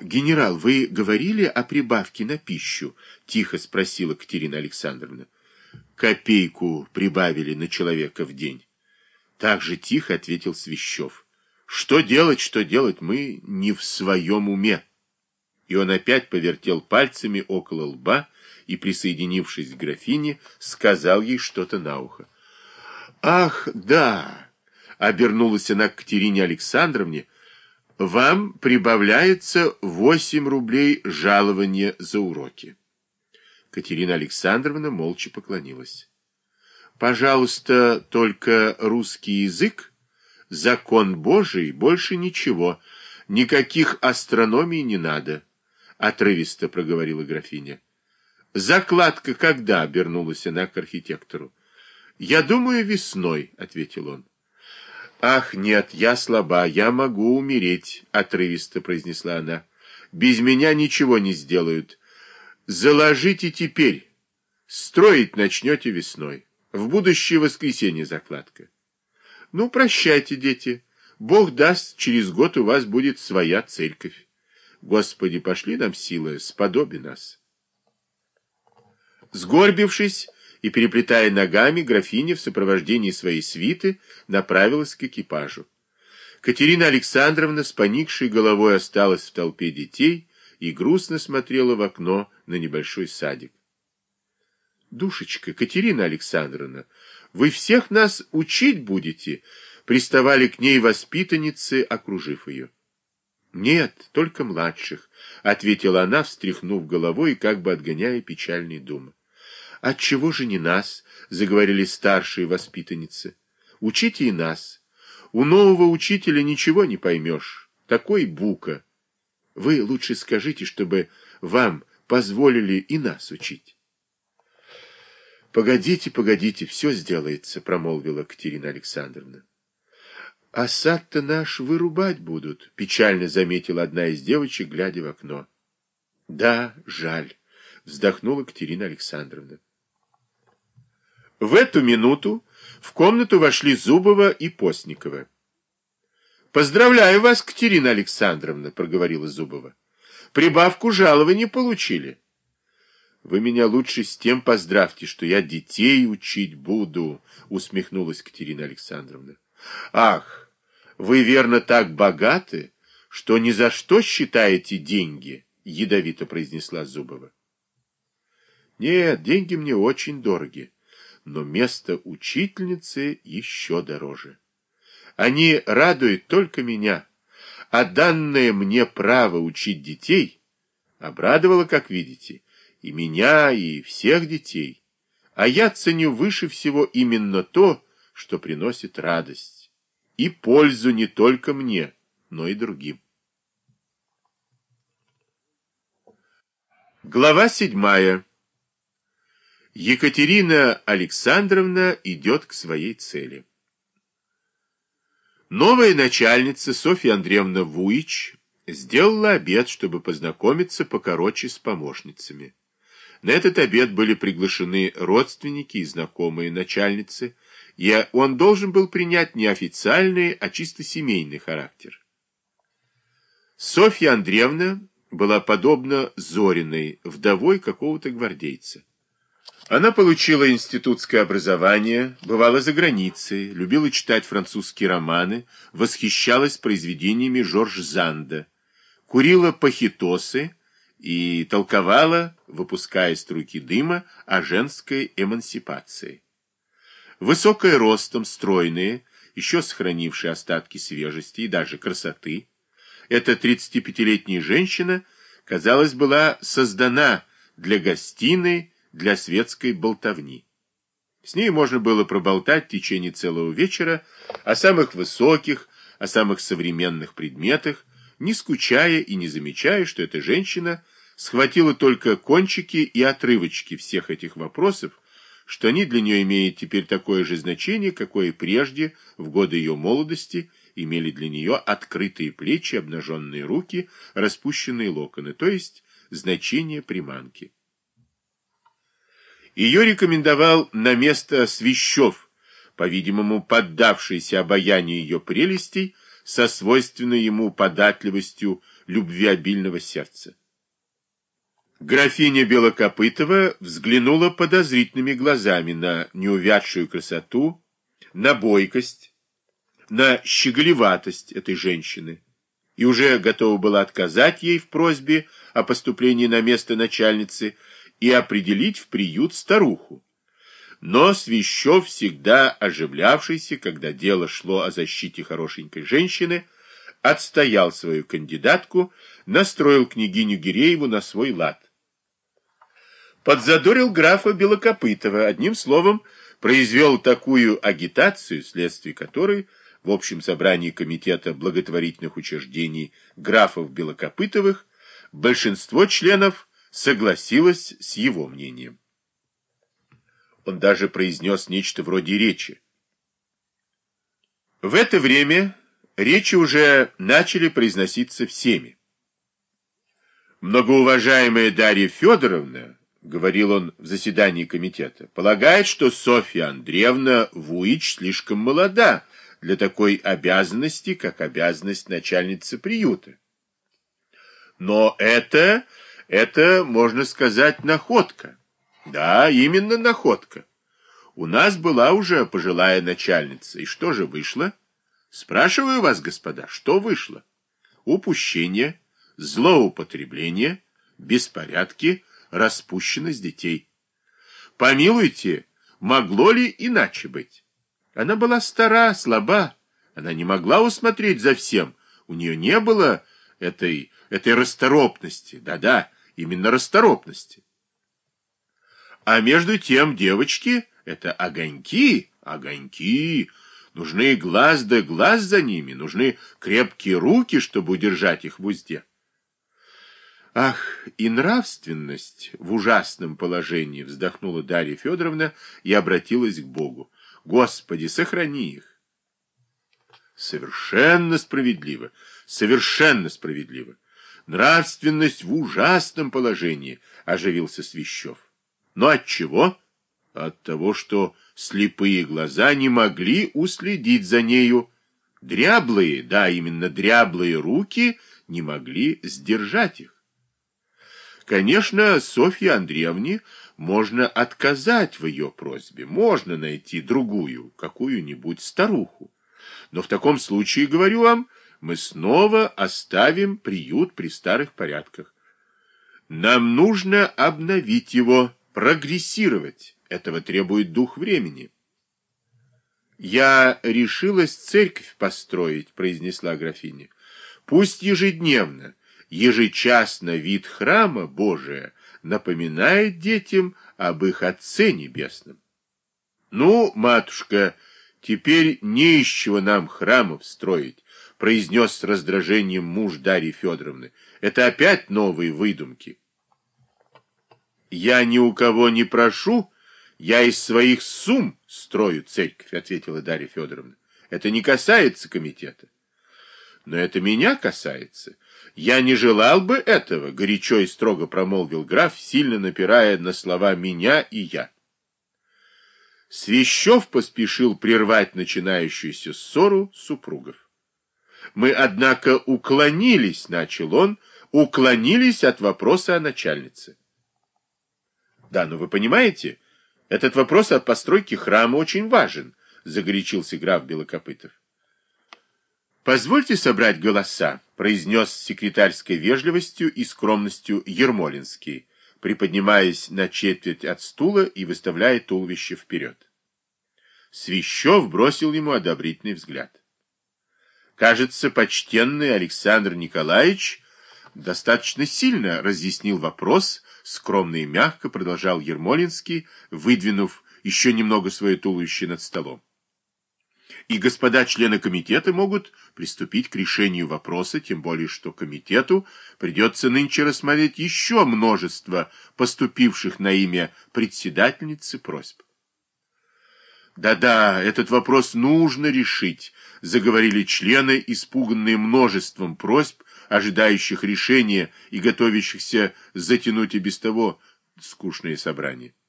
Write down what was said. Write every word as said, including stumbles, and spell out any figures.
Генерал, вы говорили о прибавке на пищу? Тихо спросила Катерина Александровна. Копейку прибавили на человека в день. Так же тихо ответил Свящев. Что делать, что делать, мы не в своем уме. И он опять повертел пальцами около лба и, присоединившись к графине, сказал ей что-то на ухо. «Ах, да!» — обернулась она к Катерине Александровне. «Вам прибавляется восемь рублей жалования за уроки». Катерина Александровна молча поклонилась. «Пожалуйста, только русский язык, закон Божий, больше ничего, никаких астрономий не надо», — отрывисто проговорила графиня. «Закладка когда?» — обернулась она к архитектору. «Я думаю, весной», — ответил он. «Ах, нет, я слаба, я могу умереть», — отрывисто произнесла она. «Без меня ничего не сделают. Заложите теперь. Строить начнете весной. В будущее воскресенье закладка». «Ну, прощайте, дети. Бог даст, через год у вас будет своя церковь. Господи, пошли нам силы, сподоби нас». Сгорбившись и переплетая ногами, графиня в сопровождении своей свиты направилась к экипажу. Катерина Александровна с поникшей головой осталась в толпе детей и грустно смотрела в окно на небольшой садик. «Душечка, Катерина Александровна, вы всех нас учить будете?» Приставали к ней воспитанницы, окружив ее. «Нет, только младших», — ответила она, встряхнув головой и как бы отгоняя печальные думы. «Отчего же не нас?» — заговорили старшие воспитанницы. «Учите и нас. У нового учителя ничего не поймешь. Такой бука. Вы лучше скажите, чтобы вам позволили и нас учить». «Погодите, погодите, все сделается», — промолвила Катерина Александровна. «А сад-то наш вырубать будут», — печально заметила одна из девочек, глядя в окно. «Да, жаль», — вздохнула Катерина Александровна. В эту минуту в комнату вошли Зубова и Постникова. «Поздравляю вас, Катерина Александровна», — проговорила Зубова. «Прибавку жалования получили». «Вы меня лучше с тем поздравьте, что я детей учить буду», — усмехнулась Катерина Александровна. «Ах, вы, верно, так богаты, что ни за что считаете деньги», — ядовито произнесла Зубова. «Нет, деньги мне очень дороги, но место учительницы еще дороже. Они радуют только меня, а данное мне право учить детей обрадовало, как видите, и меня, и всех детей. А я ценю выше всего именно то, что приносит радость и пользу не только мне, но и другим». Глава седьмая. Екатерина Александровна идет к своей цели. Новая начальница Софья Андреевна Вуич сделала обед, чтобы познакомиться покороче с помощницами. На этот обед были приглашены родственники и знакомые начальницы, и он должен был принять не официальный, а чисто семейный характер. Софья Андреевна была подобна Зориной, вдовой какого-то гвардейца. Она получила институтское образование, бывала за границей, любила читать французские романы, восхищалась произведениями Жорж Занда, курила пахитосы и толковала, выпуская струйки дыма, о женской эмансипации. Высокая ростом, стройная, еще сохранившая остатки свежести и даже красоты, эта тридцатипятилетняя женщина, казалось, была создана для гостиной, для светской болтовни. С ней можно было проболтать в течение целого вечера о самых высоких, о самых современных предметах, не скучая и не замечая, что эта женщина схватила только кончики и отрывочки всех этих вопросов, что они для нее имеют теперь такое же значение, какое прежде, в годы ее молодости, имели для нее открытые плечи, обнаженные руки, распущенные локоны, то есть значение приманки. Ее рекомендовал на место Свящев, по-видимому, поддавшийся обаянию ее прелестей, со свойственной ему податливостью любвеобильного сердца. Графиня Белокопытова взглянула подозрительными глазами на неувядшую красоту, на бойкость, на щеголеватость этой женщины и уже готова была отказать ей в просьбе о поступлении на место начальницы и определить в приют старуху. Но Свящев, всегда оживлявшийся, когда дело шло о защите хорошенькой женщины, отстоял свою кандидатку, настроил княгиню Гирееву на свой лад. Подзадорил графа Белокопытова, одним словом, произвел такую агитацию, вследствие которой в общем собрании комитета благотворительных учреждений графов Белокопытовых большинство членов согласилось с его мнением. Он даже произнес нечто вроде речи. В это время речи уже начали произноситься всеми. Многоуважаемая Дарья Федоровна, говорил он в заседании комитета, полагает, что Софья Андреевна Вуич слишком молода для такой обязанности, как обязанность начальницы приюта. Но это, это, можно сказать, находка. Да, именно находка. У нас была уже пожилая начальница. И что же вышло? Спрашиваю вас, господа, что вышло? Упущение, злоупотребление, беспорядки, распущенность детей. Помилуйте, могло ли иначе быть? Она была стара, слаба, она не могла усмотреть за всем, у нее не было этой, этой расторопности, да-да, именно расторопности. А между тем девочки — это огоньки, огоньки, нужны глаз да глаз за ними, нужны крепкие руки, чтобы удержать их в узде. Ах, и нравственность в ужасном положении, вздохнула Дарья Федоровна и обратилась к Богу. Господи, сохрани их. Совершенно справедливо, совершенно справедливо. Нравственность в ужасном положении, оживился Свящев. Но от чего? От того, что слепые глаза не могли уследить за нею. Дряблые, да, именно дряблые руки не могли сдержать их. Конечно, Софье Андреевне можно отказать в ее просьбе, можно найти другую, какую-нибудь старуху. Но в таком случае, говорю вам, мы снова оставим приют при старых порядках. Нам нужно обновить его, прогрессировать. Этого требует дух времени. «Я решилась церковь построить», — произнесла графиня. «Пусть ежедневно, ежечасно вид храма Божия напоминает детям об их Отце Небесном». «Ну, матушка, теперь не из чего нам храмов строить», — произнес с раздражением муж Дарьи Федоровны. «Это опять новые выдумки». «Я ни у кого не прошу, я из своих сумм строю церковь», — ответила Дарья Федоровна. «Это не касается комитета». «Но это меня касается. Я не желал бы этого», — горячо и строго промолвил граф, сильно напирая на слова «меня» и «я». Свящев поспешил прервать начинающуюся ссору супругов. «Мы, однако, уклонились», — начал он, — «уклонились от вопроса о начальнице». «Да, но вы понимаете, этот вопрос о постройке храма очень важен», — загорячился граф Белокопытов. «Позвольте собрать голоса», — произнес с секретарской вежливостью и скромностью Ермолинский, приподнимаясь на четверть от стула и выставляя туловище вперед. Свящев бросил ему одобрительный взгляд. «Кажется, почтенный Александр Николаевич достаточно сильно разъяснил вопрос», — скромно и мягко продолжал Ермолинский, выдвинув еще немного свое туловище над столом. «И господа члены комитета могут приступить к решению вопроса, тем более что комитету придется нынче рассмотреть еще множество поступивших на имя председательницы просьб». «Да-да, этот вопрос нужно решить», — заговорили члены, испуганные множеством просьб, ожидающих решения и готовящихся затянуть и без того скучное собрание.